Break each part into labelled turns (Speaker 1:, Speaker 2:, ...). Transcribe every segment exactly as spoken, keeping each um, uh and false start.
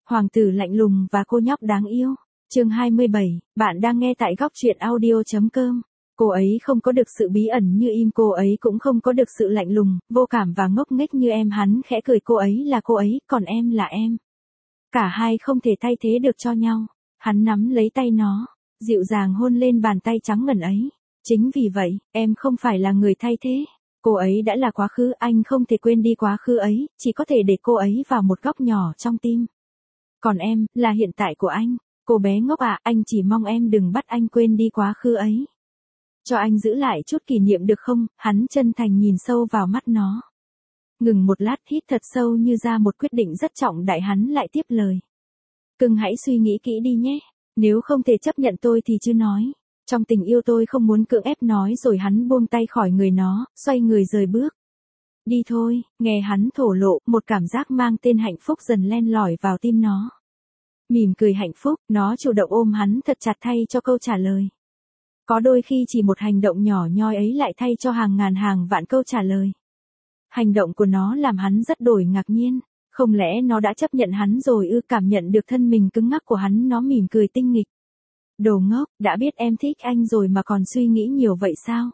Speaker 1: Hoàng tử lạnh lùng và cô nhóc đáng yêu. Chương hai mươi bảy, bạn đang nghe tại góc truyện audio chấm com. Cô ấy không có được sự bí ẩn như im, cô ấy cũng không có được sự lạnh lùng, vô cảm và ngốc nghếch như em. Hắn khẽ cười, cô ấy là cô ấy, còn em là em. Cả hai không thể thay thế được cho nhau. Hắn nắm lấy tay nó, dịu dàng hôn lên bàn tay trắng ngần ấy. Chính vì vậy, em không phải là người thay thế. Cô ấy đã là quá khứ, anh không thể quên đi quá khứ ấy, chỉ có thể để cô ấy vào một góc nhỏ trong tim. Còn em, là hiện tại của anh. Cô bé ngốc à, anh chỉ mong em đừng bắt anh quên đi quá khứ ấy. Cho anh giữ lại chút kỷ niệm được không? Hắn chân thành nhìn sâu vào mắt nó. Ngừng một lát, hít thật sâu như ra một quyết định rất trọng đại, hắn lại tiếp lời. Cưng hãy suy nghĩ kỹ đi nhé. Nếu không thể chấp nhận tôi thì chứ nói. Trong tình yêu tôi không muốn cưỡng ép, nói rồi hắn buông tay khỏi người nó, xoay người rời bước. Đi thôi, nghe hắn thổ lộ, một cảm giác mang tên hạnh phúc dần len lỏi vào tim nó. Mỉm cười hạnh phúc, nó chủ động ôm hắn thật chặt thay cho câu trả lời. Có đôi khi chỉ một hành động nhỏ nhoi ấy lại thay cho hàng ngàn hàng vạn câu trả lời. Hành động của nó làm hắn rất đổi ngạc nhiên. Không lẽ nó đã chấp nhận hắn rồi ư? Cảm nhận được thân mình cứng ngắc của hắn, nó mỉm cười tinh nghịch. Đồ ngốc, đã biết em thích anh rồi mà còn suy nghĩ nhiều vậy sao?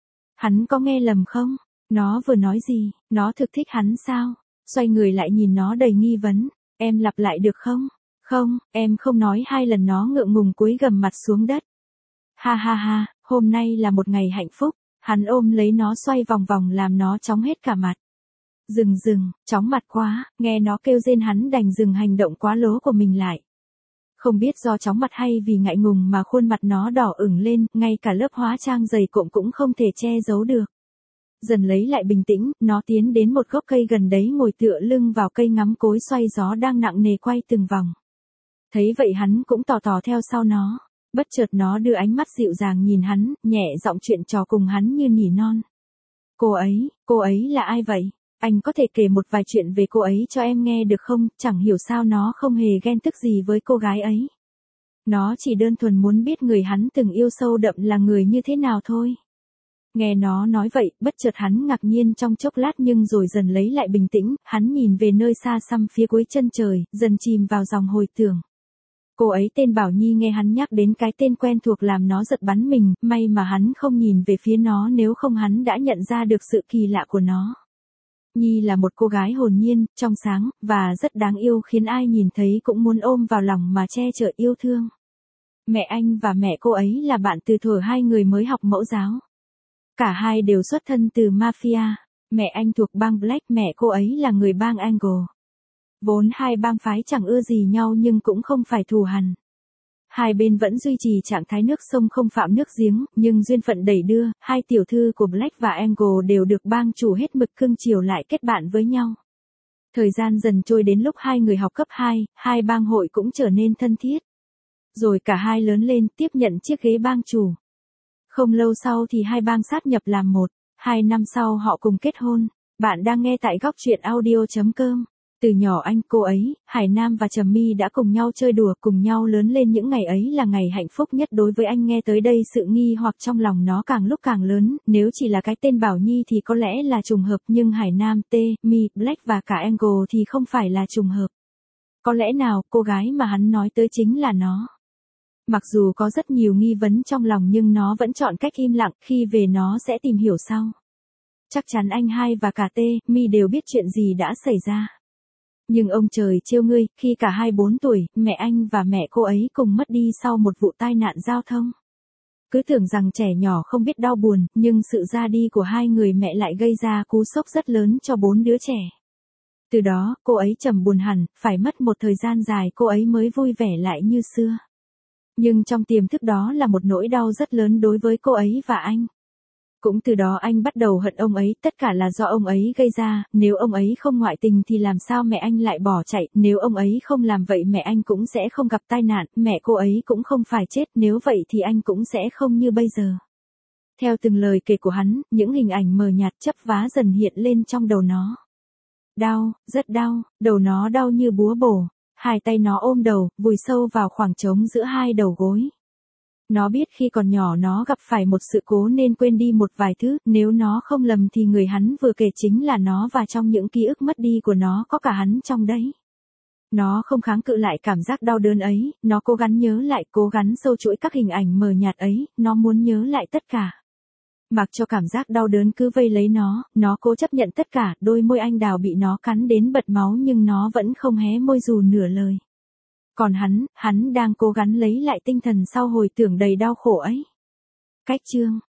Speaker 1: Hắn có nghe lầm không? Nó vừa nói gì? Nó thực thích hắn sao? Xoay người lại nhìn nó đầy nghi vấn. Em lặp lại được không? Không, em không nói hai lần. Nó ngượng ngùng cúi gằm mặt xuống đất. Ha ha ha, hôm nay là một ngày hạnh phúc. Hắn ôm lấy nó xoay vòng vòng làm nó chóng hết cả mặt. Dừng dừng, chóng mặt quá, nghe nó kêu rên hắn đành dừng hành động quá lố của mình lại. Không biết do chóng mặt hay vì ngại ngùng mà khuôn mặt nó đỏ ửng lên, ngay cả lớp hóa trang dày cộm cũng không thể che giấu được. Dần lấy lại bình tĩnh, nó tiến đến một gốc cây gần đấy ngồi tựa lưng vào cây ngắm cối xoay gió đang nặng nề quay từng vòng. Thấy vậy hắn cũng tò tò theo sau nó. Bất chợt nó đưa ánh mắt dịu dàng nhìn hắn, nhẹ giọng chuyện trò cùng hắn như nỉ non. Cô ấy, cô ấy là ai vậy? Anh có thể kể một vài chuyện về cô ấy cho em nghe được không? Chẳng hiểu sao nó không hề ghen tức gì với cô gái ấy. Nó chỉ đơn thuần muốn biết người hắn từng yêu sâu đậm là người như thế nào thôi. Nghe nó nói vậy, bất chợt hắn ngạc nhiên trong chốc lát nhưng rồi dần lấy lại bình tĩnh, hắn nhìn về nơi xa xăm phía cuối chân trời, dần chìm vào dòng hồi tưởng. Cô ấy tên Bảo Nhi. Nghe hắn nhắc đến cái tên quen thuộc làm nó giật bắn mình, may mà hắn không nhìn về phía nó, nếu không hắn đã nhận ra được sự kỳ lạ của nó. Nhi là một cô gái hồn nhiên, trong sáng, và rất đáng yêu, khiến ai nhìn thấy cũng muốn ôm vào lòng mà che chở yêu thương. Mẹ anh và mẹ cô ấy là bạn từ thuở hai người mới học mẫu giáo. Cả hai đều xuất thân từ mafia. Mẹ anh thuộc bang Black, mẹ cô ấy là người bang Angle. Vốn hai bang phái chẳng ưa gì nhau nhưng cũng không phải thù hằn. Hai bên vẫn duy trì trạng thái nước sông không phạm nước giếng, nhưng duyên phận đẩy đưa, hai tiểu thư của Black và Angle đều được bang chủ hết mực cưng chiều lại kết bạn với nhau. Thời gian dần trôi đến lúc hai người học cấp hai, hai bang hội cũng trở nên thân thiết. Rồi cả hai lớn lên tiếp nhận chiếc ghế bang chủ. Không lâu sau thì hai bang sát nhập làm một, hai năm sau họ cùng kết hôn. Bạn đang nghe tại góc truyện audio chấm com. Từ nhỏ anh, cô ấy, Hải Nam và Trầm My đã cùng nhau chơi đùa, cùng nhau lớn lên, những ngày ấy là ngày hạnh phúc nhất đối với anh. Nghe tới đây sự nghi hoặc trong lòng nó càng lúc càng lớn, nếu chỉ là cái tên Bảo Nhi thì có lẽ là trùng hợp, nhưng Hải Nam, T, My, Black và cả Angle thì không phải là trùng hợp. Có lẽ nào cô gái mà hắn nói tới chính là nó? Mặc dù có rất nhiều nghi vấn trong lòng nhưng nó vẫn chọn cách im lặng, khi về nó sẽ tìm hiểu sau. Chắc chắn anh hai và cả T, My đều biết chuyện gì đã xảy ra. Nhưng ông trời trêu ngươi, khi cả hai bốn tuổi, mẹ anh và mẹ cô ấy cùng mất đi sau một vụ tai nạn giao thông. Cứ tưởng rằng trẻ nhỏ không biết đau buồn, nhưng sự ra đi của hai người mẹ lại gây ra cú sốc rất lớn cho bốn đứa trẻ. Từ đó, cô ấy trầm buồn hẳn, phải mất một thời gian dài cô ấy mới vui vẻ lại như xưa. Nhưng trong tiềm thức đó là một nỗi đau rất lớn đối với cô ấy và anh. Cũng từ đó anh bắt đầu hận ông ấy, tất cả là do ông ấy gây ra, nếu ông ấy không ngoại tình thì làm sao mẹ anh lại bỏ chạy, nếu ông ấy không làm vậy mẹ anh cũng sẽ không gặp tai nạn, mẹ cô ấy cũng không phải chết, nếu vậy thì anh cũng sẽ không như bây giờ. Theo từng lời kể của hắn, những hình ảnh mờ nhạt chấp vá dần hiện lên trong đầu nó. Đau, rất đau, đầu nó đau như búa bổ, hai tay nó ôm đầu, vùi sâu vào khoảng trống giữa hai đầu gối. Nó biết khi còn nhỏ nó gặp phải một sự cố nên quên đi một vài thứ, nếu nó không lầm thì người hắn vừa kể chính là nó, và trong những ký ức mất đi của nó có cả hắn trong đấy. Nó không kháng cự lại cảm giác đau đớn ấy, nó cố gắng nhớ lại, cố gắng sâu chuỗi các hình ảnh mờ nhạt ấy, nó muốn nhớ lại tất cả. Mặc cho cảm giác đau đớn cứ vây lấy nó, nó cố chấp nhận tất cả, đôi môi anh đào bị nó cắn đến bật máu nhưng nó vẫn không hé môi dù nửa lời. Còn hắn, hắn đang cố gắng lấy lại tinh thần sau hồi tưởng đầy đau khổ ấy. Cách chương